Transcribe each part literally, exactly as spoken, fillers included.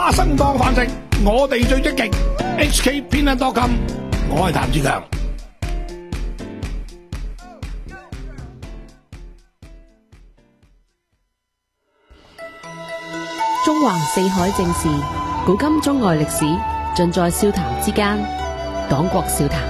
花生當飯食，我哋最積極。H K 偏恩多金，我係譚志強。 中橫四海正事，古今中外歷史，盡在笑談之間。講國笑談。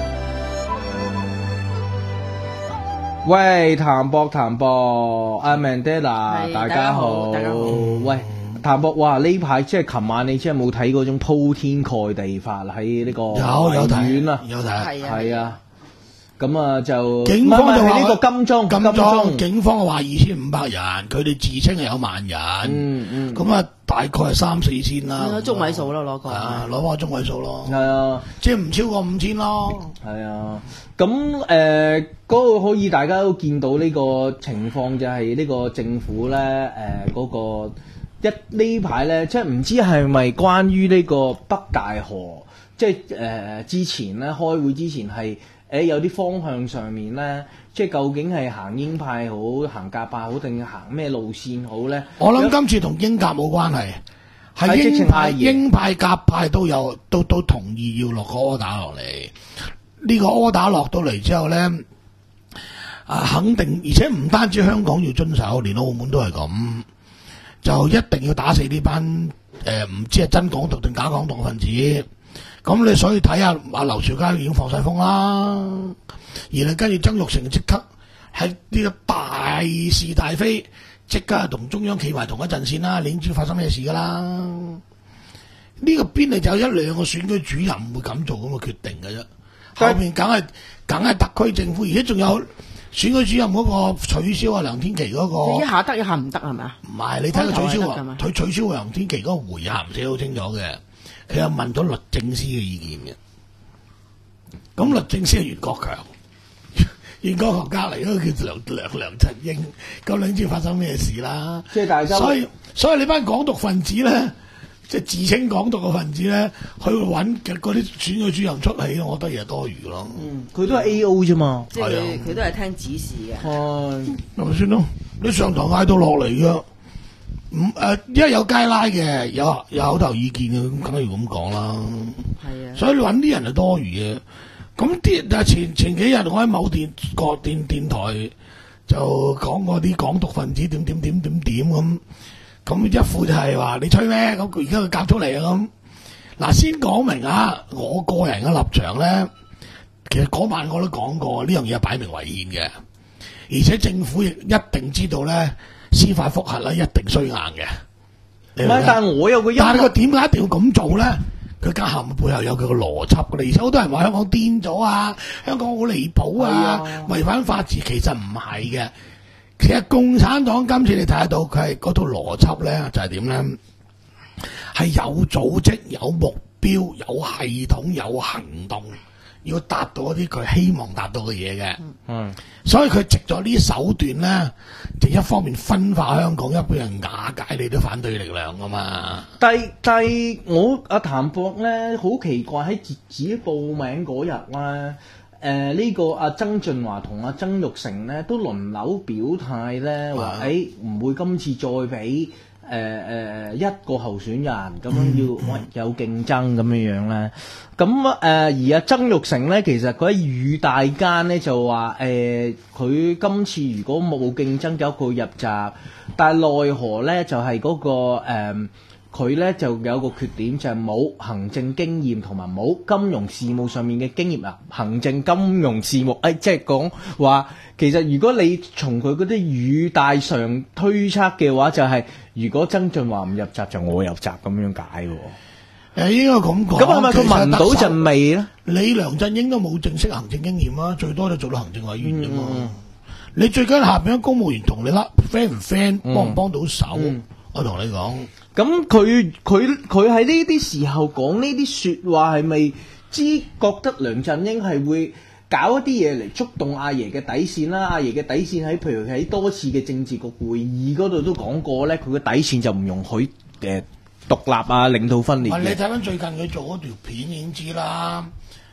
喂，譚博譚博，阿 Mandela，大家好， 大家好。 喂，譚博，哇！呢排即係琴晚，你真係冇睇嗰種鋪天蓋地法喺呢個有有睇啊， 有睇， 係啊。咁啊就警方就話呢個金鐘， 金鐘鐘警方話二千五百人，佢哋自稱係有萬人， 嗯嗯， 咁啊大概係三四千啦， 中位數咯，攞個啊攞翻中位數咯， 係啊， 即係唔超過五千咯， 係啊，咁誒嗰個可以大家都見到呢個情況就係呢個政府咧誒嗰個一呢排咧，即係唔知係咪關於呢個北大河，即係誒、呃、之前咧開會之前係。誒有啲方向上面咧，即係究竟係行鷹派好、行鴿派好，定行咩路線好咧？ 我諗今次同鷹鴿冇關係，係鷹派、鷹派、鴿派都有都都同意要落個 order 落嚟。呢個 order 落到嚟之後咧，啊肯定，而且唔單止香港要遵守，連澳門都係咁，就一定要打死呢班誒唔知係真港獨定假港獨嘅分子。咁你所以睇下阿劉兆佳已經放晒風啦，而你跟住曾鈺成即刻喺呢個大是大非，即刻同中央企埋同一陣線啦，你已經知發生咩事噶啦。呢、這個邊嚟就有一兩個選舉主任會咁做咁嘅決定嘅啫，後邊梗係梗係特區政府，而且仲有選舉主任嗰個取消啊梁天琦嗰、那個， 一下得一下唔得係咪啊？ 唔係，你睇佢取消啊，佢取消梁天琦嗰個回函寫好清楚嘅。佢有問咗律政司嘅意見嘅，咁律政司係袁國強，袁國強隔離嗰個叫梁梁梁振英，咁你知發生咩事啦？ 即係大家， 所以所以你班港獨分子咧，即係自稱港獨嘅分子咧，去揾嗰啲選舉主任出嚟，我覺得嘢多餘咯。 嗯，佢都係 A O 啫嘛， 即係佢都係聽指示嘅。 係咪先咯？你上堂嗌到落嚟嘅。唔誒，因為有街拉嘅，有有口頭意見嘅，咁梗係要咁講啦。係啊，所以你揾啲人係多餘嘅。咁啲但係前前幾日我喺某電個電電台就講過啲港獨分子點點點點點咁，咁一副就係話你吹咩？咁佢而家佢夾出嚟啊咁。嗱，先講明啊，我個人嘅立場咧，其實嗰晚我都講過，呢樣嘢係擺明違憲嘅，而且政府亦一定知道咧。司法覆核咧一定衰硬嘅， 唔係，但係我有個， 但係佢點解一定要咁做咧？佢家下背後有佢個邏輯嘅，而且好多人話香港癲咗啊，香港好離譜啊，違反法治，其實唔係嘅。其實共產黨今次你睇得到佢係嗰套邏輯咧，就係點咧？係有組織、有目標、有系統、有行動。要達到一啲佢希望達到嘅嘢嘅，嗯，所以佢藉咗呢啲手段咧，就一方面分化香港，一方面瓦解你啲反對力量噶嘛。 但係但係我阿譚博咧好奇怪，喺截止報名嗰日咧，誒、呃、呢、這個阿曾俊華同阿曾鈺成咧都輪流表態咧，話誒唔會今次再俾。誒誒、呃、一個候選人咁樣要喂有競爭咁樣樣咧，咁誒、呃、而阿曾鈺成咧，其實佢喺語大間咧就話誒佢今次如果冇競爭嘅，佢入閘，但係奈何咧就係、是、嗰、那個誒佢咧就有個缺點，就係、是、冇行政經驗同埋冇金融事務上面嘅經驗啊！行政金融事務誒，即係講話其實如果你從佢嗰啲語帶上推測嘅話，就係、是、如果曾俊華唔入閘，就我入閘咁樣解喎。 誒應該咁講。咁係咪佢聞到陣味咧？你梁振英都冇正式行政經驗啊，最多就做到行政委員啫嘛。嗯、你最緊下邊嘅公務員同你啦 friend 唔 friend，幫唔幫到手？嗯、我同你講。咁佢佢佢喺呢啲時候講呢啲説話，係咪知覺得梁振英係會搞一啲嘢嚟觸動阿爺嘅底線啦？阿爺嘅底線喺譬如喺多次嘅政治局會議嗰度都講過咧，佢嘅底線就唔容許誒獨立啊、領導分裂嘅。 你睇翻最近佢做嗰條片已經知啦，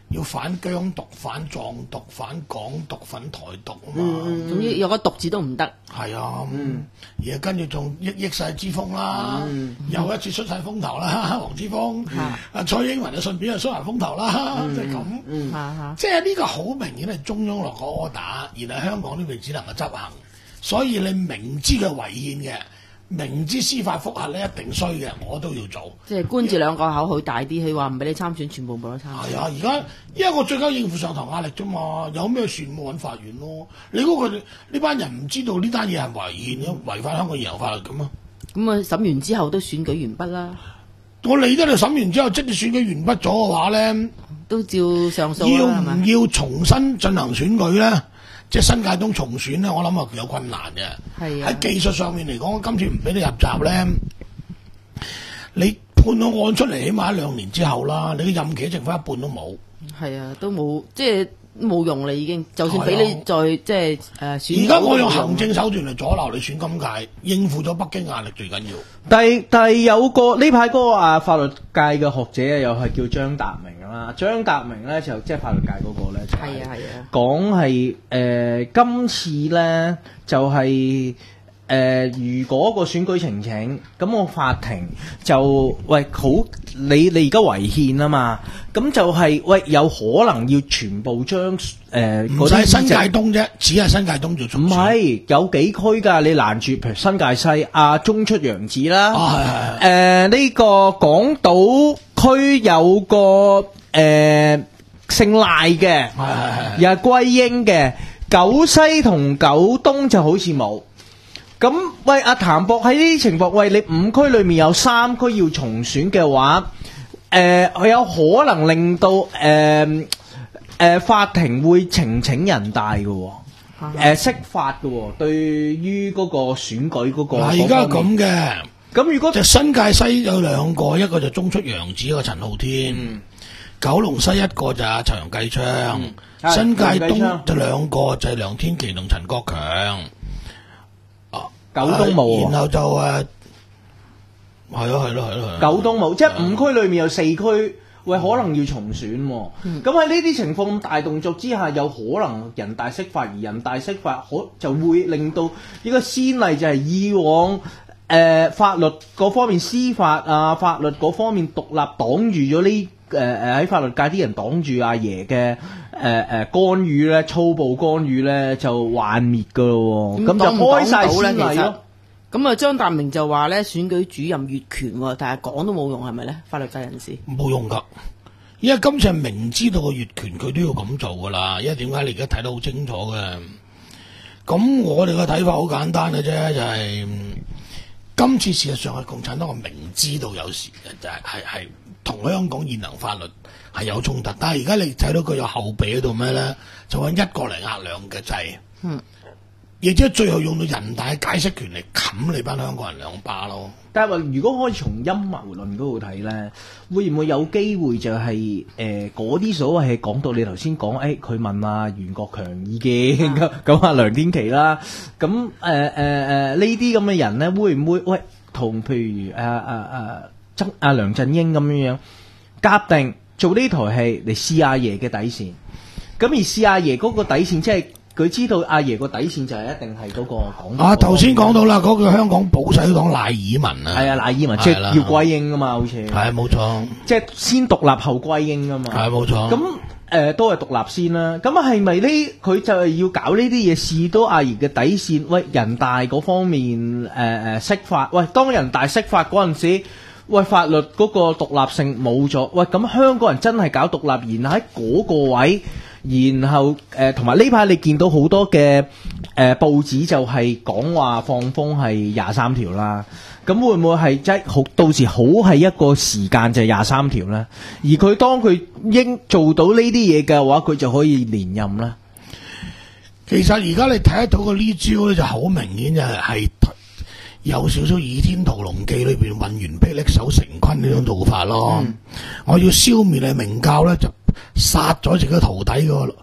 要反疆獨、反藏獨、反港獨、反台獨啊嘛。 嗯，總之有個獨字都唔得。 係啊，嗯，而家跟住仲益益晒之鋒啦，嗯、又一次出晒風頭啦，黃之鋒，啊、嗯、蔡英文就順便就出埋風頭啦，即係咁，嗯、即係呢個好明顯係中央落個 order，然後香港呢邊只能夠執行，所以你明知佢違憲嘅。明知司法覆核咧一定衰嘅，我都要做。 即係官字兩個口，佢大啲，佢話唔俾你參選，全部冇得參選。 係啊，而家因為我最緊應付上頭壓力啫嘛，有咩事冇揾法院咯。你估佢呢班人唔知道呢單嘢係違憲嘅，違反香港現行法律咁啊？ 咁啊，審完之後都選舉完畢啦。 我理得你審完之後，即係選舉完畢咗嘅話咧， 都照上訴啦，係嘛？ 要唔要重新進行選舉咧？即係新界東重選咧，我諗啊有困難嘅。係啊，喺技術上面嚟講，今次唔俾你入閘咧，你判咗案出嚟，起碼一兩年之後啦，你嘅任期剩翻一半都冇。係啊，都冇即係冇用啦，已經。就算俾你再、啊、即係誒、呃、選， 而家我用行政手段嚟阻撓你選今屆，應付咗北京壓力最緊要。 但係但係有個呢排嗰個啊法律界嘅學者又係叫張達明。張達明咧就即係法律界嗰個咧，就係、係啊、講係誒今次咧就係、係、誒、呃、如果個選舉呈請，咁我法庭就喂好你你而家違憲啊嘛，咁就係、係、喂有可能要全部將誒唔使新界東啫，只係新界東做重選。唔係有幾區㗎？你攔住譬如新界西啊，中出楊子啦，誒呢、呃呢個港島區有個。誒、呃，姓賴嘅，又係歸英嘅，九西同九東就好似冇。咁喂，阿譚博喺呢啲情況，喂你五區裏面有三區要重選嘅話，誒、呃，佢有可能令到誒誒、呃呃、法庭會呈請人大嘅，誒、呃、釋法嘅，對於嗰個選舉嗰個。 嗱，而家咁嘅， 咁如果就新界西有兩個，一個就中出楊子，一個陳浩天。嗯九龍西一個就係陳楊繼昌，嗯、新界東就兩個就係梁天琦同陳國強。啊， 九東冇、 啊，然後就誒，係咯係咯係咯， 九東冇，即係五區裏面有四區，喂，可能要重選。咁喺呢啲情況咁大動作之下，有可能人大釋法，而人大釋法可就會令到呢個先例就係以往。誒、呃、法律嗰方面司法啊，法律嗰方面獨立擋住咗呢誒誒喺法律界啲人擋住阿爺嘅誒誒干預咧，粗暴干預咧就幻滅噶咯喎，咁、嗯、就開晒先例咯。 咁啊，張達明就話咧選舉主任越權喎，但係講都冇用係咪咧？法律界人士冇用㗎，因為今次係明知道個越權佢都要咁做㗎啦。因為點解你而家睇得好清楚嘅？咁我哋嘅睇法好簡單嘅啫，就係、是。今次事實上係共產黨，我明知道有時就係係係同香港現行法律係有衝突，但係而家你睇到佢有後備喺度咩咧？就揾一個嚟壓兩個掣，嗯，亦即係最後用到人大嘅解釋權嚟冚你班香港人兩巴咯。 但係話如果可以從陰謀論嗰度睇咧，會唔會有機會就係誒嗰啲所謂係講到你頭先講，誒佢問阿袁國強意見咁咁阿梁天琦啦，咁誒誒誒呢啲咁嘅人咧，會唔會喂同譬如誒誒誒曾阿梁振英咁樣樣夾定做呢台戲嚟試阿爺嘅底線？咁而試阿爺嗰個底線即係。佢知道阿爺個底線就係一定係嗰個港。啊， 頭先講到啦，嗰、那個香港保守黨賴爾文啊， 係啊，賴爾文即係要歸英啊嘛，好似係冇錯， 即係先獨立後歸英啊嘛， 係冇錯。 咁誒、呃、都係獨立先啦。咁係咪呢？佢就係要搞呢啲嘢試到阿爺嘅底線？喂，人大嗰方面誒誒釋法，喂，當人大釋法嗰陣時，喂法律嗰個獨立性冇咗，喂咁香港人真係搞獨立，然後喺嗰個位。然後誒同埋呢排你見到好多嘅誒、呃、報紙就係講話放風係廿三條啦，咁會唔會係即係好到時好係一個時間就係廿三條咧？而佢當佢應做到呢啲嘢嘅話，佢就可以連任啦。 其實而家你睇得到個呢招咧，就好明顯就係係有少少《倚天屠龍記》裏邊混完霹靂手成昆呢種做法咯。嗯、我要消滅你明教咧就。殺咗自己徒弟個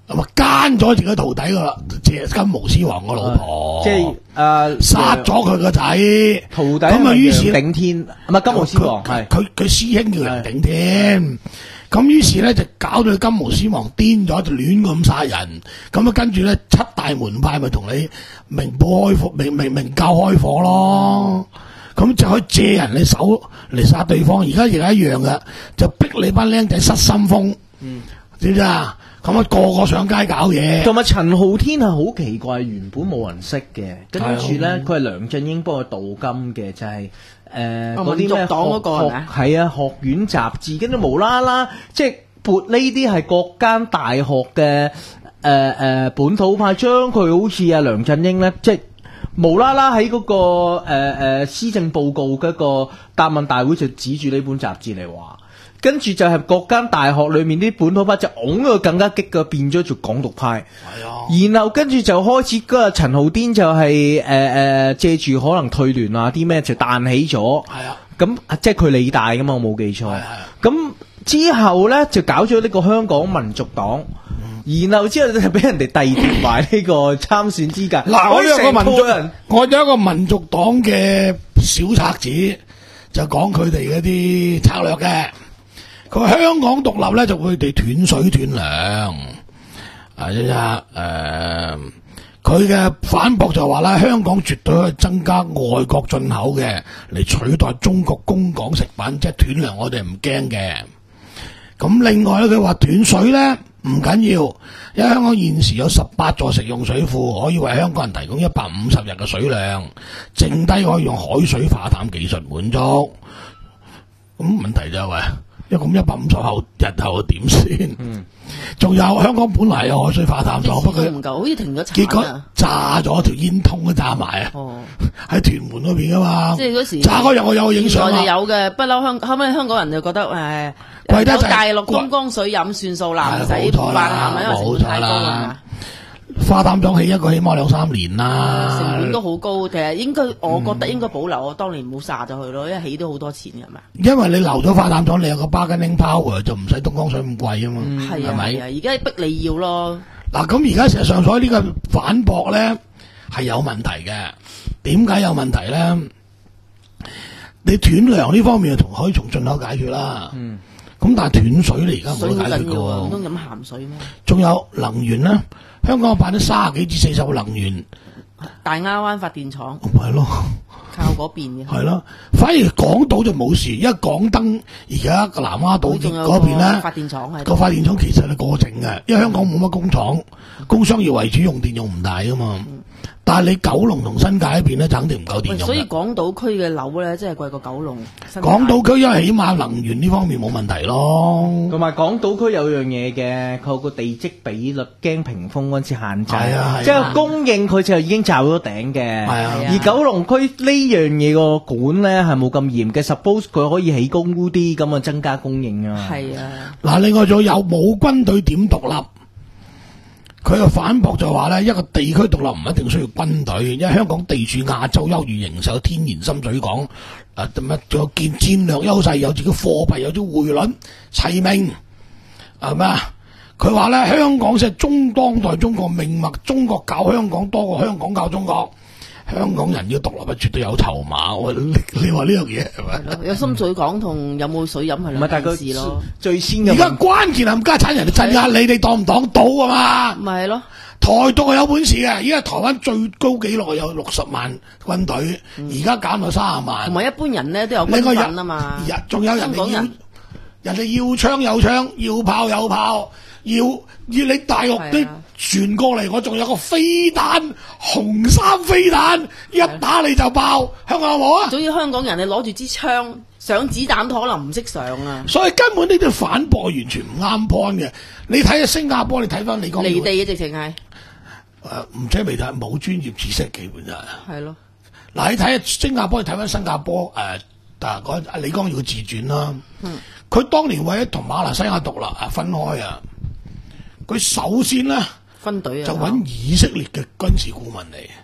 咁啊奸咗自己徒弟個即金毛獅王個老婆， 即係誒殺咗佢個仔徒弟。 咁啊，於是楊頂天唔係金毛獅王，係佢佢師兄叫楊頂天。咁於是咧就搞到金毛獅王癲咗，就亂咁殺人。咁啊跟住咧七大門派咪同你明報開火，明明明教開火咯。咁就可以借人嘅手嚟殺對方。而家亦係一樣嘅，就逼你班僆仔失心瘋。嗯，知唔知啊？咁啊個個上街搞嘢。 同埋陳浩天係好奇怪，原本冇人識嘅，跟住咧佢係梁振英幫佢鍍金嘅，就係誒嗰啲咩學學係啊學院雜誌，跟住無啦啦即係撥呢啲係各間大學嘅誒誒本土派，將佢好似阿梁振英咧即係。無啦啦喺嗰個誒誒施政報告嗰個答問大會就指住呢本雜誌嚟話，跟住就係各間大學裏面啲本土派就拱佢更加激嘅，變咗做港獨派。係啊，然後跟住就開始嗰個陳浩天就係誒誒借住可能退聯啊啲咩就彈起咗。係啊，咁即係佢理大噶嘛，我冇記錯。係係。咁之後咧就搞咗呢個香港民族黨。然後之後就俾人哋遞奪埋呢個參選資格。 嗱，我有個民族人，我有一個民族黨嘅小冊子，就講佢哋嗰啲策略嘅。佢話香港獨立咧，就會佢哋斷水斷糧。啊，一誒，佢嘅反駁就話啦，香港絕對可以增加外國進口嘅，嚟取代中國供港食品，即係斷糧，我哋唔驚嘅。咁另外咧，佢話斷水咧。唔緊要，因為香港現時有十八座食用水庫，可以為香港人提供一百五十日嘅水量，剩低可以用海水化淡技術滿足。咁問題就係話，因為咁一百五十後日後點先？嗯，仲有香港本來有海水化淡廠，不過唔夠，好似停咗產啊！ 結果炸咗條煙通都炸埋啊！哦，喺屯門嗰邊噶嘛， 即係嗰時炸嗰日我有影相啊！ 就有嘅，不嬲香後尾香港人就覺得誒。有大陸觀光水飲算數啦，唔使化淡，因為成本太高啦。 化淡廠起一個起碼兩三年啦， 成本都好高。其實應該，我覺得應該保留。我當年冇殺咗佢咯，因為起都好多錢㗎嘛。 因為你留咗化淡廠，你有個 bargaining power 就唔使東江水咁貴啊嘛。 係啊係啊，而家逼你要咯。 嗱咁而家事實上所以呢個反駁咧係有問題嘅。點解有問題咧？你斷糧呢方面同可以從進口解決啦。嗯。咁但係斷水你而家冇得解決嘅喎， 唔通飲鹹水咩？ 仲有能源咧，香港派咗三十幾至四十個能源， 大亞灣發電廠， 係咯， 靠嗰邊嘅， 係咯。反而港島就冇事，因為港燈而家個南丫島嗰邊咧， 發電廠係個發電廠其實係過剩嘅，因為香港冇乜工廠，工商業為主，用電用唔大噶嘛。嗯但係你九龍同新界嗰邊咧，就肯定唔夠電用。 所以港島區嘅樓咧，真係貴過九龍。 港島區因為起碼能源呢方面冇問題咯。 同埋港島區有樣嘢嘅，佢有個地積比率驚屏風嗰陣時限制， 啊、 即係供應佢就已經罩咗頂嘅。係啊，而九龍區呢樣嘢個管咧係冇咁嚴嘅 ，suppose 佢可以起高啲咁啊，增加供應啊。 係啊。嗱， 另外仲有冇軍隊點獨立？佢又反駁就話咧，一個地區獨立唔一定需要軍隊，因為香港地處亞洲優越形勢，有天然深水港，啊乜仲有建戰略優勢，有自己貨幣，有啲匯率齊名，係咪啊？佢話咧，香港先係中當代中國命脈，中國搞香港多過香港搞中國。香港人要獨立係絕對有籌碼，我你你話呢樣嘢係咪？ 有深水港同有冇水飲係兩件事咯。 最先嘅而家關鍵係家產人哋鎮壓你，哋擋唔擋到啊嘛？ 咪係咯。 台獨係有本事嘅，而家台灣最高紀錄有六十萬軍隊，而家減到三十萬。 同埋一般人咧都有軍訓啊嘛。 仲有人哋要人哋要槍有槍，要炮有炮。要要你大陸啲傳過嚟，我仲有個飛彈，紅衫飛彈，一打你就爆。香港有冇啊？ 總之香港人你攞住支槍上子彈都可能唔識上啊！ 所以根本呢啲反駁完全唔啱 point 嘅。你睇下新加坡，你睇翻李光耀離地嘅直情係誒，唔使未睇，冇專業知識基本就係係咯。 嗱，你睇下新加坡，你睇翻新加坡誒，嗱嗰阿李光耀嘅自傳啦。嗯，佢當年為咗同馬來西亞獨立啊分開啊。佢首先咧， 分隊啊， 就揾以色列嘅軍事顧問嚟，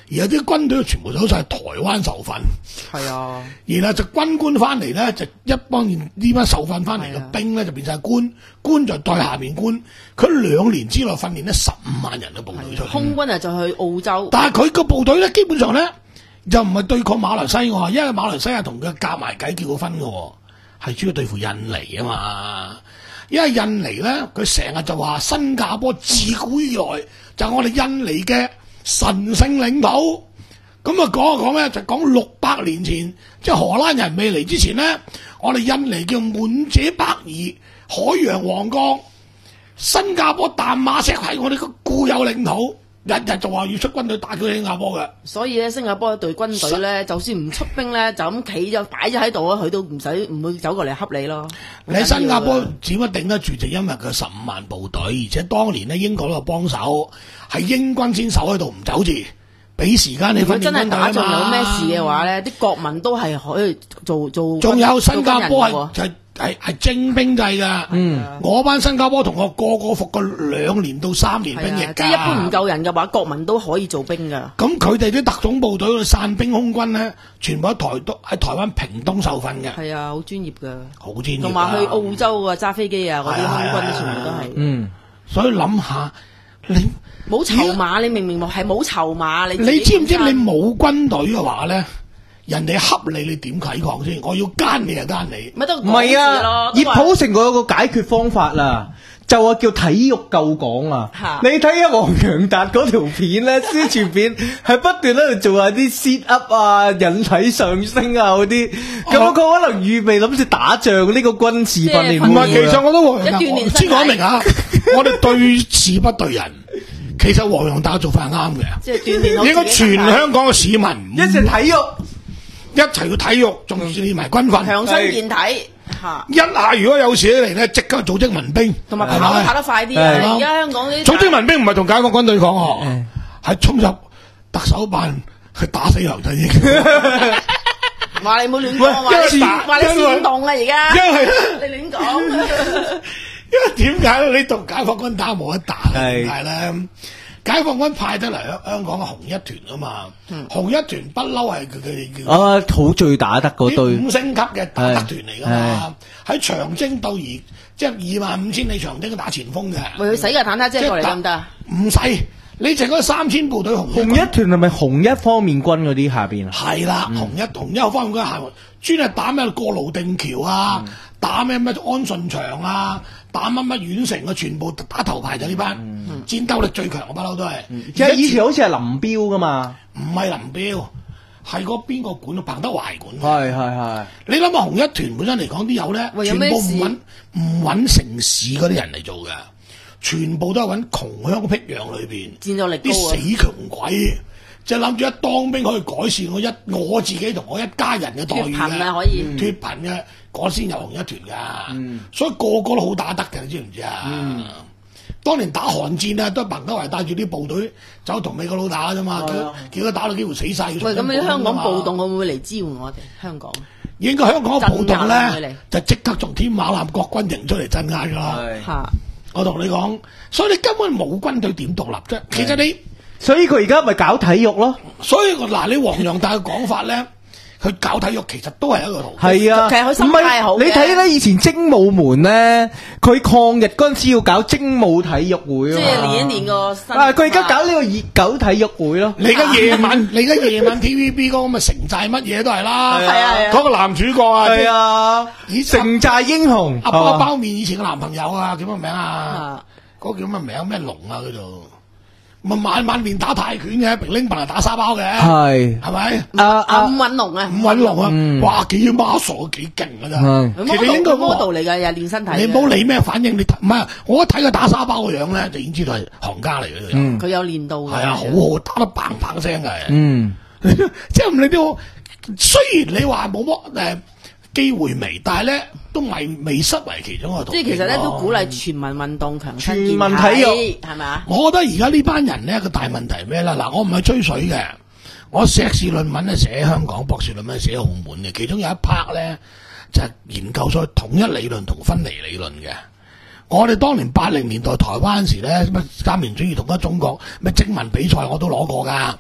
而有啲軍隊全部走晒台灣受訓。 係啊， 然後就軍官翻嚟咧，就一幫呢班受訓翻嚟嘅兵咧就變晒官，官就代下面官。佢兩年之內訓練咧十五萬人嘅部隊出嚟。 空軍啊就去澳洲， 但係佢個部隊咧基本上咧就唔係對抗馬來西亞，因為馬來西亞同佢夾埋計結過婚嘅，係主要對付印尼啊嘛。因為印尼咧，佢成日就話新加坡自古以來就係我哋印尼嘅神聖領土。咁啊講一講咧，就講六百年前，即係荷蘭人未嚟之前咧，我哋印尼叫滿者北夷海洋王國，新加坡淡馬錫係我哋個固有領土，日日就話要出軍隊打佢新加坡嘅。 所以咧，新加坡一隊軍隊咧，就算唔出兵咧，就咁企咗擺咗喺度啊，佢都唔使唔會走過嚟恰你咯。 你喺新加坡點解頂得住？就因為佢十五萬部隊，而且當年咧英國都有幫手，係英軍先守喺度唔走住。俾時間你訓練軍隊啊嘛。如果真係打仗有咩事嘅話咧，啲國民都係可以做做。仲有新加坡係係係係徵兵制㗎。嗯，我班新加坡同學個個服過兩年到三年兵役㗎。 即係一般唔夠人嘅話，國民都可以做兵㗎。 咁佢哋啲特種部隊嘅散兵空軍咧，全部喺台都喺台灣屏東受訓嘅。 係啊，好專業㗎。 好專業。 同埋去澳洲啊，揸飛機啊，嗰啲空軍全部都係。 嗯，所以諗下你。 冇籌碼，你明明係冇籌碼，你你知唔知你冇軍隊嘅話咧，人哋恰你，你點抵抗先？我要奸你就奸你， 咪都唔係啊！葉普成佢有個解決方法啦，就話叫體育救港啊！你睇下黃洋達嗰條片咧，宣傳片係不斷喺度做下啲 sit up 啊、引體上升啊嗰啲，咁佢可能預備諗住打仗呢個軍事訓練。 唔係，其實我都黃洋達先講明啊，我哋對事不對人。其實黃洋達做法係啱嘅， 即係鍛鍊。 應該全香港嘅市民一齊體育， 一齊去體育，仲練埋軍訓， 強身健體嚇。 一下如果有事起嚟咧，即刻組織民兵， 同埋跑跑得快啲啊！而家香港啲組織民兵唔係同解放軍對抗喎，係衝入特首辦去打死梁振英。 話你冇亂講，話你話你煽動啊！而家因為你亂講。 因為點解咧？你同解放軍打冇得打，點解咧？解放軍派得嚟香香港嘅紅一團啊嘛，嗯、紅一團不嬲係佢哋叫啊，好最打得嗰隊五星級嘅打得團嚟噶嘛，喺長征到而即係二萬五千里長征打前鋒嘅。 喂，佢使架坦克車過嚟得唔得？ 唔使，你淨嗰三千部隊紅紅一團係咪紅一方面軍嗰啲下邊啊？ 係啦，嗯、紅一紅一方面軍下專係打咩過籬定橋啊，嗯、打咩咩安順祥啊。打乜乜縣城啊，全部打頭排就呢班，嗯、戰鬥力最強嘅不嬲都係。 其實以前好似係林彪噶嘛， 唔係林彪，係嗰邊個管啊？彭德懷管。 係係係。你諗下紅一團本身嚟講啲友咧，全部唔揾唔揾城市嗰啲人嚟做嘅，全部都係揾窮鄉僻壤裏邊， 戰鬥力高啊！ 啲死窮鬼，就諗住一當兵可以改善我一我自己同我一家人嘅待遇嘅， 脫貧啊可以脫貧嘅。嗰先有紅一團噶，嗯、所以個個都好打得嘅，你知唔知啊？嗯、當年打韓戰啊，都係彭德懷帶住啲部隊走同美國佬打啫嘛，叫叫佢打到幾乎死晒。 喂，咁你香港暴動會唔會嚟支援我哋？香港應該香港嘅暴動咧，就即刻從天馬南國軍營出嚟鎮壓噶啦。 嚇！ 我同你講，所以你根本冇軍隊點獨立啫。其實你， 所以佢而家咪搞體育咯。 所以嗱，你黃洋達嘅講法咧。佢搞體育其實都係一個途徑， 係啊， 其實佢心態好嘅。 你睇咧，以前精武門咧，佢抗日嗰陣時要搞精武體育會啊， 即係練一練個身。 啊，佢而家搞呢個熱狗體育會咯。 你而家夜晚，你而家夜晚 T V B 嗰個咁嘅城寨乜嘢都係啦， 係啊係啊， 嗰個男主角啊， 係啊，城寨英雄阿包包面以前嘅男朋友啊，叫乜名啊？嗰個叫乜名？咩龍啊？叫做。咪晚晚練打泰拳嘅，平拎棒嚟打沙包嘅，係係咪？ 阿阿伍允龍啊， 伍允龍啊，哇幾孖傻幾勁噶咋？其實應該 model 嚟噶，又練身體。 你唔好理咩反應，你唔係我一睇佢打沙包個樣咧，就已經知道係行家嚟嘅。 佢有練到嘅。 係啊，好好打得砰砰聲嘅。嗯，即係唔理啲，雖然你話冇乜誒機會微，但係咧都未未失為其中一個途徑。 即係其實咧都鼓勵全民運動、強身健體， 全民體育係嘛？ 我覺得而家呢班人咧個大問題係咩咧？嗱，我唔係吹水嘅，我碩士論文咧寫香港，博士論文寫澳門嘅，其中有一 part 咧就係研究所謂統一理論同分離理論嘅。我哋當年八零年代台灣時咧，乜三民主義統一中國，咩徵文比賽我都攞過㗎。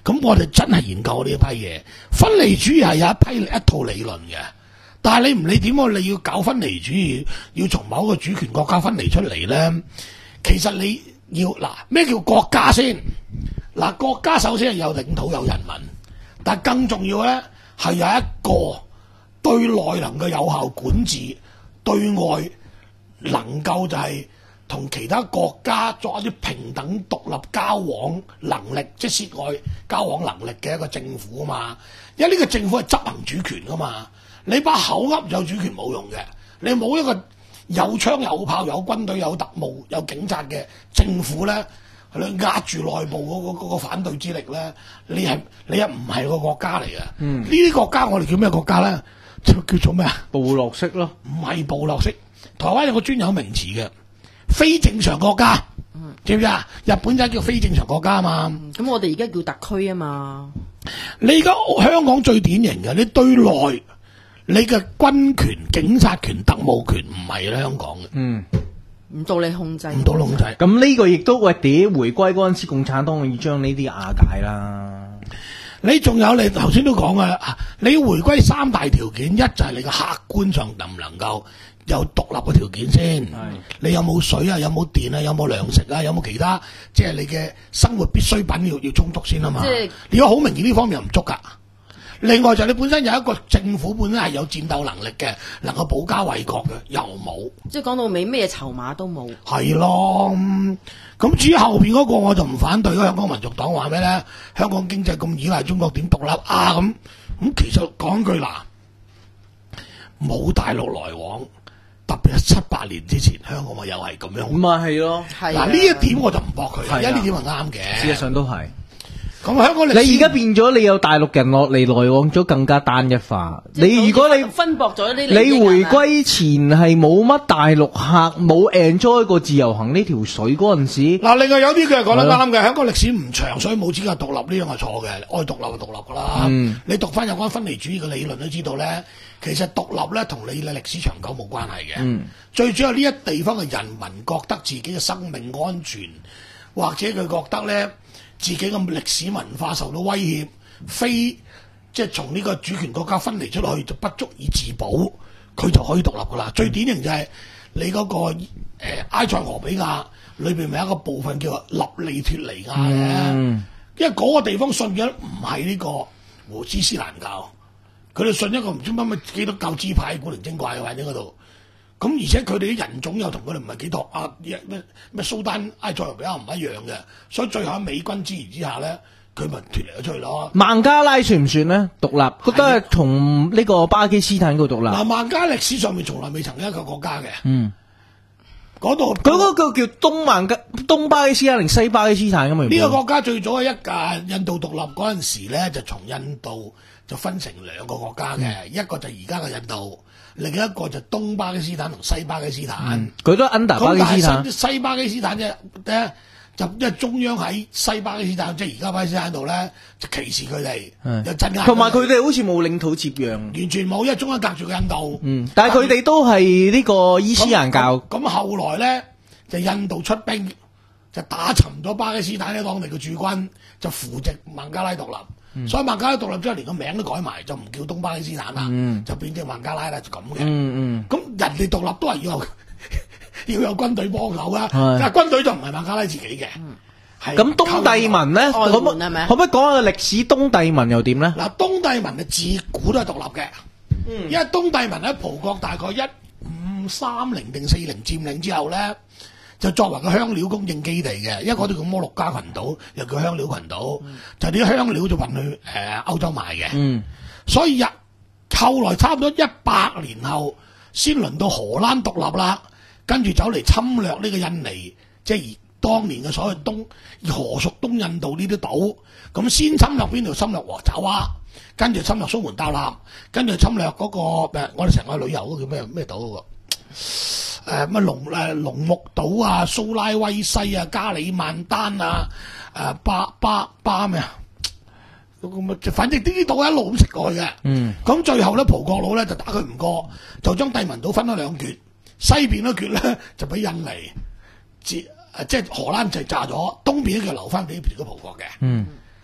咁我哋真係研究呢一批嘢。分離主義係有一批一套理論嘅，但係你唔理點喎，你要搞分離主義，要從某一個主權國家分離出嚟咧，其實你要嗱咩叫國家先？嗱，國家首先係有領土有人民，但係更重要咧係有一個對內能夠有效管治，對外能夠就係同其他國家作一啲平等獨立交往能力，即係涉外交往能力嘅一個政府啊嘛。因為呢個政府係執行主權噶嘛，你把口噏有主權冇用嘅，你冇一個有槍有炮有軍隊有特務有警察嘅政府咧，你壓住內部嗰、嗰個嗰個反對之力咧，你係你係唔係個國家嚟嘅？嗯，呢啲國家我哋叫咩國家咧？就叫做咩啊？ 部落式咯， 唔係部落式。台灣有個專有名詞嘅非正常國家，嗯、知唔知啊？日本就叫非正常國家啊嘛。 咁、嗯、我哋而家叫特區啊嘛。 你而家香港最典型嘅，你對內你嘅軍權、警察權、特務權唔係香港嘅。嗯。 唔到你控制， 唔到控制。 咁呢個亦都喂啲回歸嗰陣時，共產黨要將呢啲瓦解啦。 你仲有你頭先都講嘅，你回歸三大條件，一就係你嘅客觀上能唔能夠有獨立嘅條件先。你有冇水啊？有冇電啊？有冇糧食啊？有冇其他即係你嘅生活必需品要要充足先啊嘛？ 即係如果好明顯呢方面又唔足㗎。另外就你本身有一個政府本身係有戰鬥能力嘅，能夠保家衛國嘅，又冇。 即係講到尾咩籌碼都冇。係咯，咁至於後邊嗰個我就唔反對。香港民族黨話咩咧？香港經濟咁依賴中國，點獨立啊？咁咁其實講句嗱，冇大陸來往，特別係七八年之前，香港咪又係咁樣。 咁咪係咯， 嗱呢一點我就唔駁佢，因為呢點係啱嘅。 事實上都係。 咁香港你而家變咗，你有大陸人落嚟來往咗更加單一化。你如果你分薄咗啲， 你回歸前係冇乜大陸客，冇 enjoy 過自由行呢條水嗰陣時。 嗱，另外有啲佢係講得啱嘅，香港歷史唔長，所以冇資格獨立，呢樣係錯嘅。愛獨立就獨立噶啦。嗯、你讀翻有關分離主義嘅理論都知道咧，其實獨立咧同你嘅歷史長久冇關係嘅。嗯、最主要呢一地方嘅人民覺得自己嘅生命安全，或者佢覺得咧。自己嘅歷史文化受到威脅，非即係從呢個主權國家分離出去就不足以自保，佢就可以獨立噶啦。嗯、最典型就係你嗰、那個誒、呃、埃塞俄比亞裏邊咪有一個部分叫做立利脱尼亞嘅，嗯、因為嗰個地方信嘅唔係呢個胡斯斯蘭教，佢哋信一個唔知乜乜基督教支派古靈精怪嘅喺嗰度。咁而且佢哋啲人種又同佢哋唔係幾妥啊！咩咩蘇丹埃塞俄比亞唔一樣嘅，所以最後喺美軍支持之下咧，佢咪脱離咗出去咯。 孟加拉算唔算咧？獨立，覺得係從呢個巴基斯坦嗰度獨立。 嗱，孟加拉歷史上面從來未曾有一個國家嘅。 嗯， 嗰度嗰個叫叫東孟加東巴基斯坦定西巴基斯坦咁啊？ 呢個國家最早係一屆印度獨立嗰陣時咧，就從印度就分成兩個國家嘅，嗯、一個就而家嘅印度。另一個就東巴基斯坦同西巴基斯坦， 佢、嗯、都 under 巴基斯坦。 西巴基斯坦啫，咧就因為中央喺西巴基斯坦，即係而家巴基斯坦度咧，就歧視佢哋， 嗯、 又鎮壓。 同埋佢哋好似冇領土接壤， 完全冇，因為中央隔住個印度。 嗯，但係佢哋都係呢個伊斯蘭教。 咁後來咧，就印度出兵，就打沉咗巴基斯坦喺當地嘅駐軍，就扶植孟加拉獨立。嗯、所以孟加拉獨立之後，連個名都改埋，就唔叫東巴基斯坦啦，嗯、就變咗孟加拉啦，就咁嘅。咁、嗯嗯、人哋獨立都係要有要有軍隊幫手噶，但係軍隊就唔係孟加拉自己嘅。咁、 嗯、東帝汶咧，可唔可以講下歷史？東帝汶又點咧？ 嗱，東帝汶嘅自古都係獨立嘅，嗯、因為東帝汶喺葡國大概一五三零定四零佔領之後咧。就作為個香料供應基地嘅，因為嗰度叫摩洛加群島，又叫香料群島，嗯、就啲香料就運去誒歐洲賣嘅。嗯，所以日後來差唔多一百年後，先輪到荷蘭獨立啦，跟住走嚟侵略呢個印尼，即係當年嘅所謂東荷屬東印度呢啲島。咁先侵略邊度？侵略和爪哇，跟住侵略蘇門答臘，跟住侵略嗰、那個誒，我哋成個旅遊嗰個叫咩咩島嗰個？誒乜龍誒龍目島啊、蘇拉威西啊、加里曼丹啊、誒、呃、巴巴巴咩啊？咁反正呢啲島一路咁食過去嘅。嗯。咁最後咧，葡國佬咧就打佢唔過，就將帝汶島分咗兩橛，西邊嗰橛咧就俾印尼，即誒即係荷蘭就炸咗，東邊咧就留翻俾如果葡國嘅。嗯。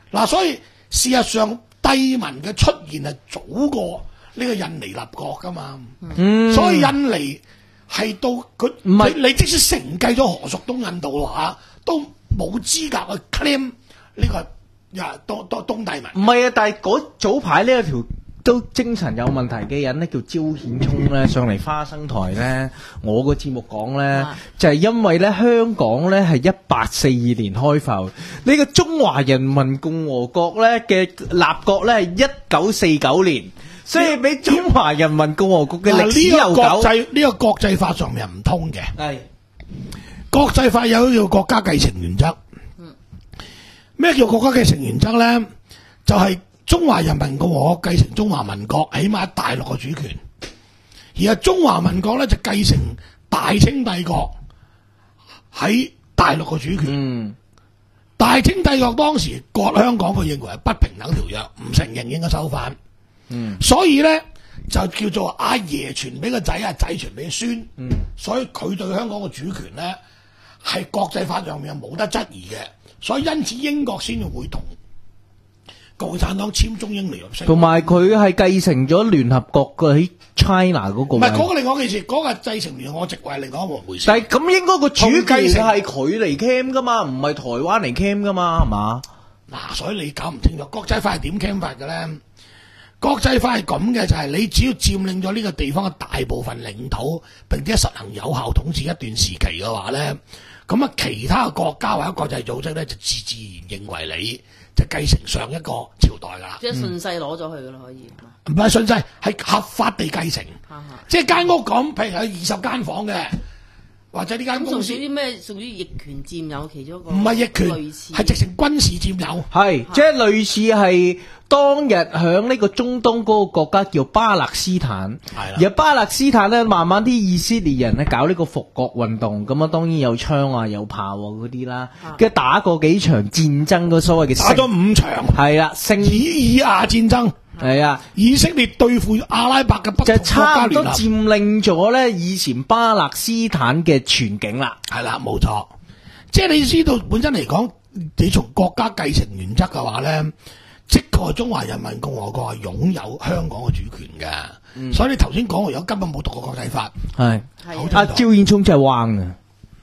嗱，所以事實上帝文嘅出現係早過呢個印尼立國噶嘛， 嗯， 所以印尼係到佢唔係你你即使承繼咗荷屬東印度話，都冇資格去 claim 呢個呀東東東帝文。 唔係啊，但係嗰早排呢一條都精神有問題嘅人咧，叫焦顯聰咧，上嚟花生台咧，我個節目講咧， 啊就係因為咧香港咧係一八四二年開埠，呢個中華人民共和國咧嘅立國咧係一九四九年，所以比中華人民共和國嘅歷史悠呢個國久。 際呢個國際法上面唔通嘅， 係國際法有叫國家繼承原則。咩叫國家繼承原則咧？就係、中華人民共和國繼承中華民國，起碼喺大陸嘅主權，而係中華民國咧就繼承大清帝國喺大陸嘅主權。 嗯大清帝國當時割香港，佢認為係不平等條約，唔承認應該收翻。 嗯所以咧就叫做阿爺傳俾個仔，阿仔傳俾孫。 嗯所以佢對香港嘅主權咧係國際法上面係冇得質疑嘅。所以因此英國先至會同共產黨簽中英聯合聲明。 同埋佢係繼承咗聯合國嘅喺 China 嗰個位。 唔係嗰個另外一件事，嗰、個繼承聯合國席位係另外一回事。 但係咁應該個主同繼承繼係佢嚟 cam 噶嘛，唔係台灣嚟 cam 噶嘛，係嘛？ 嗱，所以你搞唔清楚國際法係點傾法嘅咧？國際法係咁嘅，就係、你只要佔領咗呢個地方嘅大部分領土，並且實行有效統治一段時期嘅話咧，咁啊其他嘅國家或者國際組織咧就自自然認為你就繼承上一個朝代㗎啦。 即係順勢攞咗佢噶啦，可以。 唔係順勢，係合法地繼承。 哈哈即係間屋咁，譬如有二十間房嘅，或者呢間咁屬公司唔於啲咩？屬於逆權佔有其中一個？ 係逆權， 類似係直情軍事佔有。 係即係類似係當日響呢個中東嗰個國家叫巴勒斯坦， 係啦而巴勒斯坦咧慢慢啲以色列人咧搞呢個復國運動，咁啊當然有槍啊有炮啊嗰啲啦，跟住打過幾場戰爭嗰所謂嘅打咗五場， 係啦聖以以亞戰爭， 係啊。 以色列對付阿拉伯嘅不同就國差唔多家聯合。 佔領咗咧以前巴勒斯坦嘅全境啦。 係啦，冇錯。即係你知道本身嚟講，你從國家繼承原則嘅話咧，即係中華人民共和國係擁有香港嘅主權嘅。 嗯所以你頭先講嘅有根本冇讀過國際法。 係係好阿焦燕聰真係彎啊！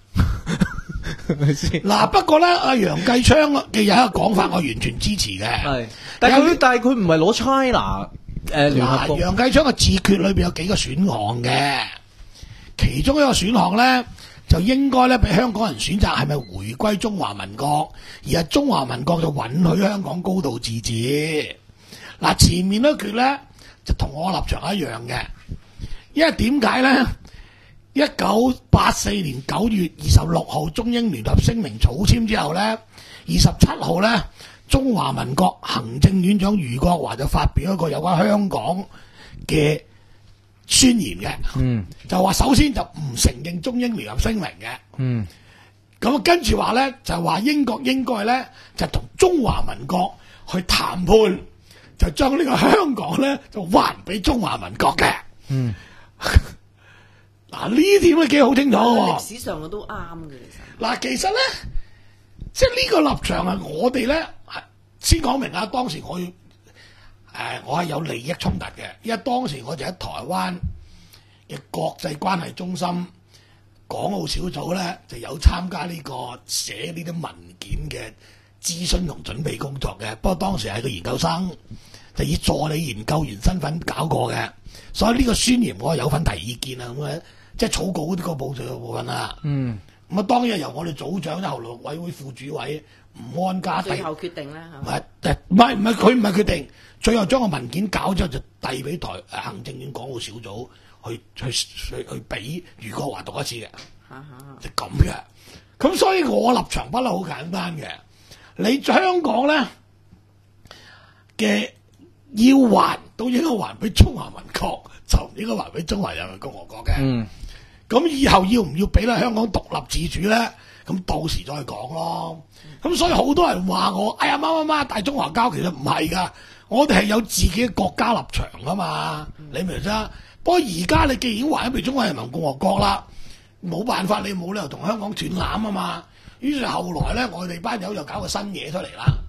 嗱，不過咧，阿楊繼昌嘅有一個講法，我完全支持嘅。 係，但係佢但係佢唔係攞 China 誒聯合嗱， 國。 楊繼昌嘅自決裏邊有幾個選項嘅，其中一個選項咧就應該咧俾香港人選擇係咪回歸中華民國，而係中華民國就允許香港高度自治。嗱，前面嗰決咧就同我立場一樣嘅，因為點解咧？一九八四年九月二十六號中英聯合聲明草簽之後咧，二十七號咧，中華民國行政院長俞國華就發表一個有關香港嘅宣言嘅， 嗯就話首先就唔承認中英聯合聲明嘅， 嗯咁跟住話咧就話英國應該咧就同中華民國去談判，就將呢個香港咧就還俾中華民國嘅。 嗯。 嗱，呢點都幾好清楚喎。 歷史上我都啱嘅，其實。 嗱，其實咧，即係呢個立場係我哋咧，係先講明啊。當時我要誒、呃，我係有利益衝突嘅，因為當時我就喺台灣嘅國際關係中心港澳小組咧，就有參加呢個寫呢啲文件嘅諮詢同準備工作嘅。不過當時係個研究生，就以助理研究員身份搞過嘅，所以呢個宣言我係有份提意見啊咁嘅。即係草稿嗰啲個部分嘅部分啦。 嗯， 咁啊當然由我哋組長、後來委員會副主委吳安家最遞， 後決定咧唔係唔係唔係佢唔係決定，最後將個文件搞之後就遞俾台誒行政院港澳小組去去去去俾俞國華讀一次嘅， 嚇嚇就咁嘅。咁所以我立場不嬲好簡單嘅，你香港咧嘅要還都應該還俾中華民國，就唔應該還俾中華人民共和國嘅。 嗯。 咁以後要唔要俾咧香港獨立自主咧？咁到時再講咯。咁所以好多人話我，哎呀媽媽媽大中華膠，其實唔係噶，我哋係有自己嘅國家立場啊嘛。你明唔明啊？不過而家你既然還咗俾中華人民共和國啦，冇辦法，你冇理由同香港斷纜啊嘛。於是後來咧，我哋班友就搞個新嘢出嚟啦，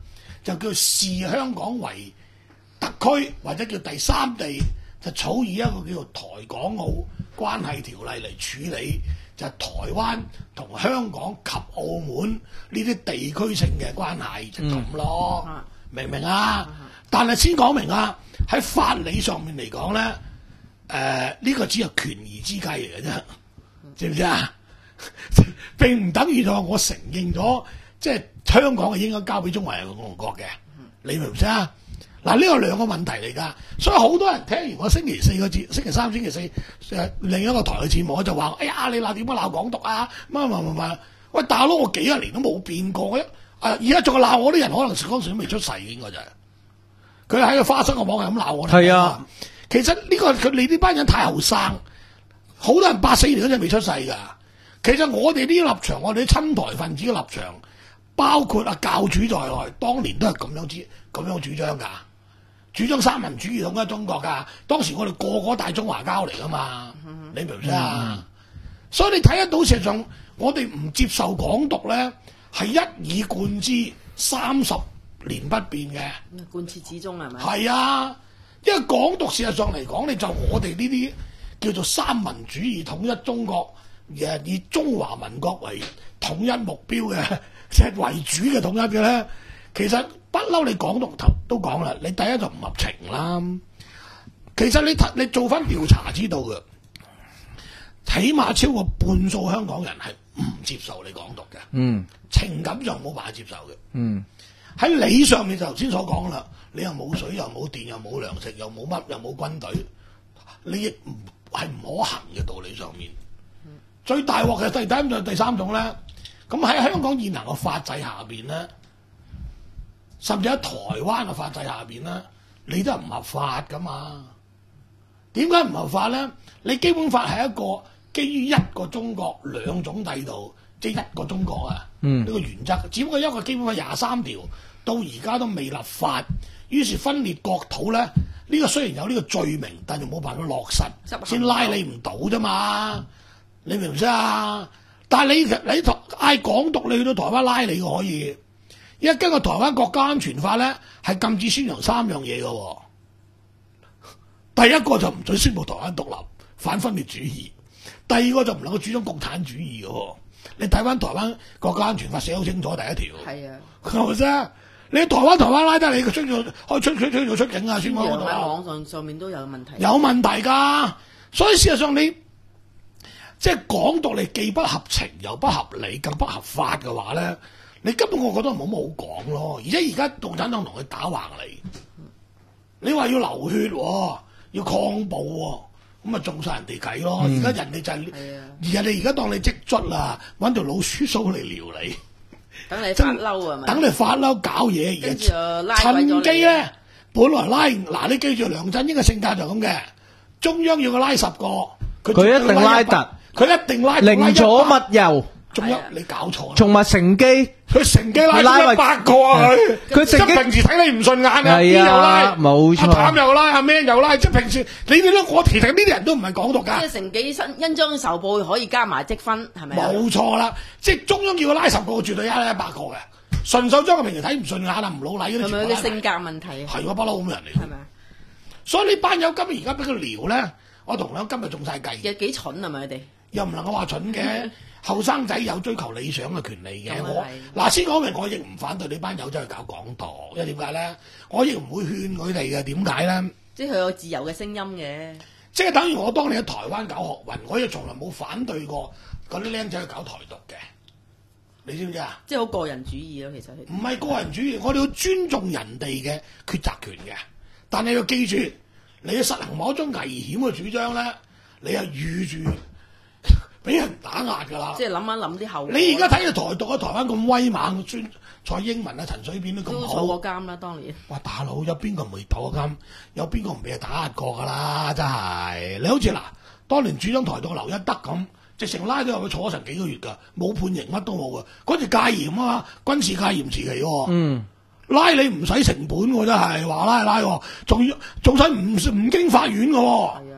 就叫視香港為特區或者叫第三地，就草擬一個叫做台港澳關係條例嚟處理，就係台灣同香港及澳門呢啲地區性嘅關係就咁咯，嗯、明唔明啊？嗯、但係先講明啊，喺法理上面嚟講咧，誒、呃、呢、呢個只係權宜之計嚟嘅啫，知唔知啊？並唔等於就話我承認咗，即係香港係應該交俾中華人民共和國嘅，你明唔明啊？嗱，呢個兩個問題嚟㗎，所以好多人聽完我星期四個節，星期三、星期四誒、呃、另一個台嘅節目，我就話：哎呀，你鬧點解鬧港獨啊？乜乜乜乜？喂，大佬，我幾廿年都冇變過嘅，啊，而家仲鬧我啲人，可能嗰陣時都未出世嘅，應該就係佢喺個花生個網係咁鬧我。係啊，其實呢、呢個佢你呢班人太後生，好多人八四年嗰陣未出世㗎。其實我哋呢啲立場，我哋啲親台分子嘅立場，包括阿教主在內，當年都係咁樣之咁樣主張㗎。主張三民主義統一中國㗎，當時我哋個個大中華膠嚟㗎嘛，嗯、你明唔明啊？嗯、所以你睇得到，事實上我哋唔接受港獨咧，係一以貫之三十年不變嘅。 貫徹始終係咪？ 係啊，因為港獨事實上嚟講，你就我哋呢啲叫做三民主義統一中國，誒以中華民國為統一目標嘅，即係為主嘅統一嘅咧，其實。不嬲，你港獨頭都講啦，你第一就唔合情啦。其實你你做翻調查知道嘅，起碼超過半數香港人係唔接受你港獨嘅。嗯，情感上冇辦法接受嘅。嗯，喺理上面就頭先所講啦，你又冇水又冇電又冇糧食又冇乜又冇軍隊，你亦唔係唔可行嘅道理上面。嗯、最大鑊嘅第第三種第三種咧，咁喺香港現行嘅法制下邊咧。甚至喺台灣嘅法制下邊咧，你都係唔合法噶嘛？點解唔合法咧？你基本法係一個基於一個中國兩種制度，即係一個中國啊！呢、嗯、個原則，只不過一個基本法廿三條到而家都未立法，於是分裂國土咧，呢、呢個雖然有呢個罪名，但係冇辦法落實，先拉你唔到啫嘛？你明唔明啊？但係你你嗌港獨，你去到台灣拉你可以。因為根據台灣國家安全法咧，係禁止宣揚三樣嘢嘅、哦。第一個就唔准宣布台灣獨立、反分裂主義；第二個就唔能夠主張共產主義嘅、哦。你睇翻台灣國家安全法寫好清楚第一條。係啊，係咪先？你喺台灣台灣拉得你，佢出咗可以出出出出出境啊！宣揚喺網上上面都有問題。有問題㗎，所以事實上你即係港獨，你既不合情又不合理，更不合法嘅話咧。你根本我覺得冇乜好講咯，而且而家共產黨同佢打橫嚟，你話要流血、哦，要抗暴喎、哦，咁咪中晒人哋計咯。而家、嗯、人哋就係、是，啊、而人哋而家當你積卒啦，揾條老鼠鬚嚟撩你， 等你發嬲啊嘛， 等你發嬲搞嘢，而趁機咧，本來拉嗱你記住梁振英嘅性格就咁嘅，中央要佢拉十個，佢一定拉突， 佢一定拉寧左勿右。 仲有你搞錯， 仲話乘機， 佢乘機拉咗一百個啊！佢佢即係平時睇你唔順眼啊，邊又拉，冇錯，阿譚又拉，阿咩又拉，即係平時你哋都我其實呢啲人都唔係港獨㗎。 即係乘機恩恩將仇報可以加埋積分，係咪？ 冇錯啦，即係中央叫佢拉十個，絕對拉一百個嘅。順手將個平時睇唔順眼啊，唔老禮嗰啲。係咪佢性格問題？係我不嬲咁嘅人嚟。係咪？所以呢班友今日而家俾佢撩咧，我同你今日中晒計。有幾蠢係咪佢哋？又唔能夠話蠢嘅。後生仔有追求理想嘅權利嘅，我嗱先講明，我亦唔反對你班友走去搞港獨，因為點解咧？我亦唔會勸佢哋嘅，點解咧？ 即係佢有自由嘅聲音嘅， 即係等於我當年喺台灣搞學運，我亦從來冇反對過嗰啲僆仔去搞台獨嘅，你知唔知啊？ 即係好個人主義咯，其實唔係個人主義，我哋要尊重人哋嘅抉擇權嘅，但係要記住，你要實行某一種危險嘅主張咧，你係預住。俾人打壓㗎啦！ 即係諗一諗啲後果。 你而家睇到台獨喺台灣咁威猛，孫蔡英文啊、陳水扁都咁好。 都坐過監啦，當年。 哇！大佬有邊個唔會坐過監？有邊個唔俾人打壓過㗎啦？真係你好似嗱，當年主張台獨劉一德咁，直情拉咗入去坐成幾個月㗎，冇判刑乜都冇㗎。嗰時戒嚴啊嘛，軍事戒嚴時期喎。嗯。拉你唔使成本喎，真係話拉拉喎，仲要仲使唔唔經法院㗎喎。係啊。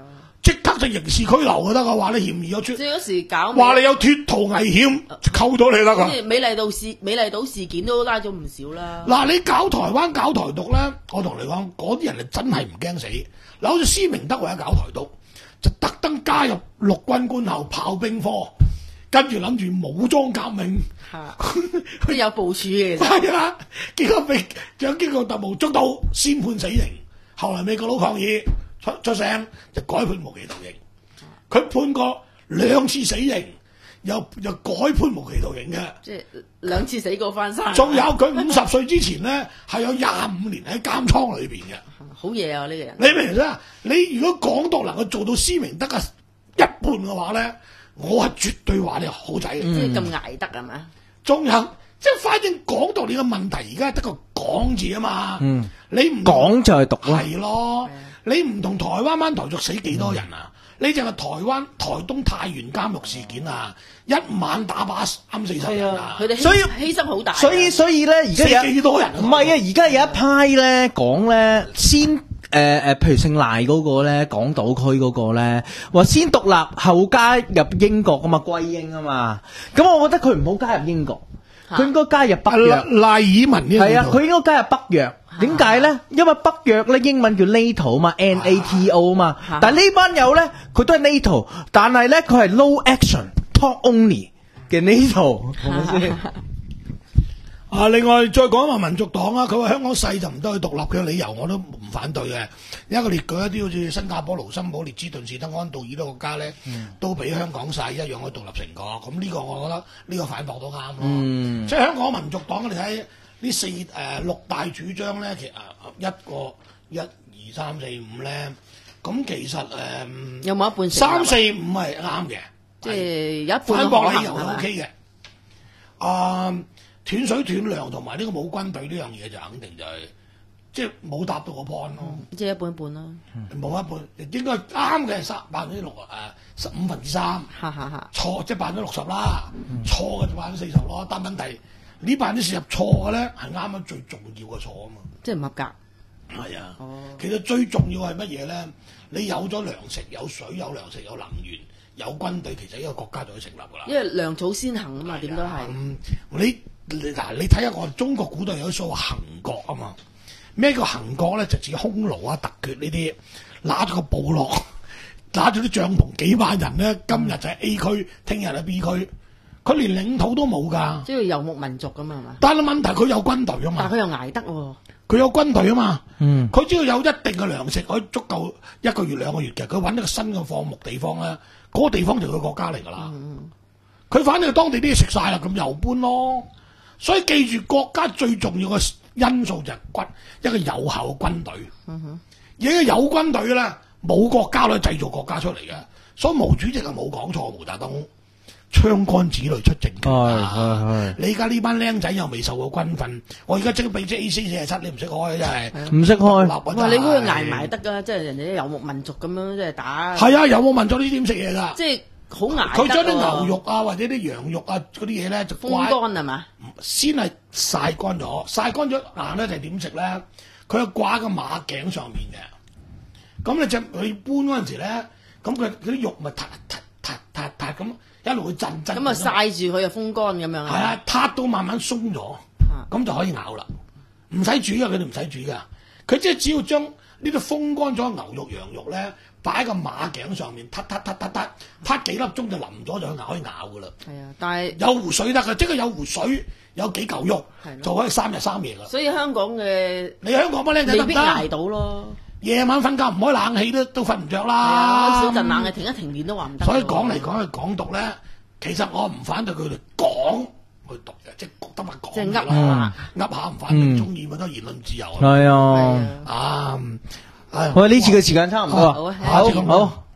即刻就刑事拘留就得噶，話你嫌疑有出， 即係嗰時搞話你有脫逃危險，扣咗你得噶。 好似美麗島事美麗島事件都拉咗唔少啦。 嗱，你搞台灣搞台獨咧，我同你講，嗰啲人係真係唔驚死。嗱，好似施明德為咗搞台獨，就特登加入陸軍官校炮兵科，跟住諗住武裝革命， 都有部署嘅。其實係啊，結果被蔣經國特務捉到，先判死刑。後來美國佬抗議出出聲，就改判無期徒刑。佢判過兩次死刑，又又改判無期徒刑嘅。 即係兩次死過翻生。 仲有佢五十歲之前咧，係有廿五年喺監倉裏邊嘅。 好嘢啊！呢、這個人。 你明唔明啊？你如果港獨能夠做到施明德嘅一半嘅話咧，我係絕對話你係好仔嘅。 即係咁捱得係嘛？ 仲有即係反正港獨你個問題而家得個講字啊嘛。 嗯， 你唔講就係獨咯。 係咯，你唔同台灣灣台族死幾多人啊？嗯、你淨係台灣台東太原監獄事件啊，一晚打靶三四十人啊， 佢哋所以犧牲好大。 所以所以咧，而家有幾多人？ 唔係啊，而家有一派咧講咧，先誒誒、呃，譬如姓賴嗰個咧，港島區嗰個咧，話先獨立後加入英國啊嘛，歸英啊嘛。咁我覺得佢唔好加入英國，佢應該加入北約。 賴爾文呢？ 係啊，佢應該加入北約。點解咧？因為北約咧英文叫 NATO 啊嘛 ，N A T O 啊嘛。啊但係呢班友咧，佢都係 NATO，但係咧佢係 low action talk only 嘅 NATO，係咪先？ 啊！另外再講埋民族黨啊，佢話香港細就唔得去獨立嘅理由，我都唔反對嘅。一個列舉一啲好似新加坡、盧森堡、列支頓、士德安道呢啲國家咧，嗯、都比香港細一樣可以獨立成國。咁呢個我覺得呢個反駁都啱咯。嗯、即係香港民族黨，你睇呢四誒、呃、六大主張咧，其實一個一二三四五咧，咁其實誒、呃、 有冇一半三四五係啱嘅， 即係有一半反駁理由係係 OK 嘅。啊！斷水斷糧同埋呢個冇軍隊呢樣嘢就肯定就係、是、即係冇答到個 point 咯、 嗯，即係一半一半啦。 冇、嗯、一半應該啱嘅係三百分之六誒十五分之三， 哈哈哈。 錯即係百分之六十啦，嗯、錯嘅就百分之四十咯。但問題呢百分之四十錯嘅咧係啱啱最重要嘅錯啊嘛， 即係唔合格。 係啊， 哦、 其實最重要係乜嘢咧？你有咗糧食、有水、有糧食、有能源、有軍隊，其實呢個國家就可以成立㗎啦。 因為糧草先行啊嘛，點都係。 你嗱，你睇下我中國古代有啲所謂行國啊嘛，咩叫行國咧？就指匈奴啊、突厥呢啲，揦住個部落，揦住啲帳篷幾萬人咧，今日就係 A 區，聽日係 B 區，佢連領土都冇㗎。即係遊牧民族咁啊嘛。但係問題佢有軍隊啊嘛。但係佢又捱得喎。佢有軍隊啊嘛。嗯。佢只要有一定嘅糧食，可以足夠一個月兩個月嘅，佢揾一個新嘅放牧地方咧，嗰、嗰個地方就係佢國家嚟㗎啦。嗯。佢反正當地啲嘢食晒啦，咁又搬咯。所以記住，國家最重要嘅因素就係軍一個有效嘅軍隊。嗯哼，而家有軍隊咧，冇國家都係製造國家出嚟嘅。所以毛主席係冇講錯，毛澤東槍桿子裏出政權啊！你而家呢班僆仔又未受過軍訓，我而家即刻俾隻 A C 四十七，你唔識開真係唔識開。 哇！你嗰個捱埋得㗎，即係人哋啲遊牧民族咁樣即係打。 係啊，遊牧民族呢啲點食嘢㗎？ 即係。好捱佢將啲牛肉啊，或者啲羊肉啊嗰啲嘢咧，就風乾係嘛？ 先係曬乾咗，曬乾咗硬咧就係點食咧？佢係掛喺個馬頸上面嘅。咁你隻佢搬嗰陣時咧，咁佢嗰啲肉咪撻撻撻撻撻咁一路會震震。 咁啊曬住佢就風乾咁樣啊？ 係啊，撻到慢慢鬆咗，咁就可以咬啦。唔使煮啊，佢哋唔使煮噶。佢即係只要將呢度風乾咗牛肉、羊肉咧。擺喺個馬頸上面，撻撻撻撻撻，撻幾粒鐘就腍咗，就可以咬噶啦。係啊，但係有湖水得㗎，即係有湖水，有幾嚿肉，就可以三日三夜噶。所以香港嘅你香港乜僆仔未必捱到咯。夜晚瞓覺唔開冷氣都都瞓唔着啦。開少陣冷氣停一停電都話唔得。所以講嚟講去港獨咧，其實我唔反對佢哋講去讀嘅，即係覺得咪講。即係噏下，噏下唔反對，中意咪得言論自由。係啊，啊。喂，呢次嘅時間差唔多啦，好，好。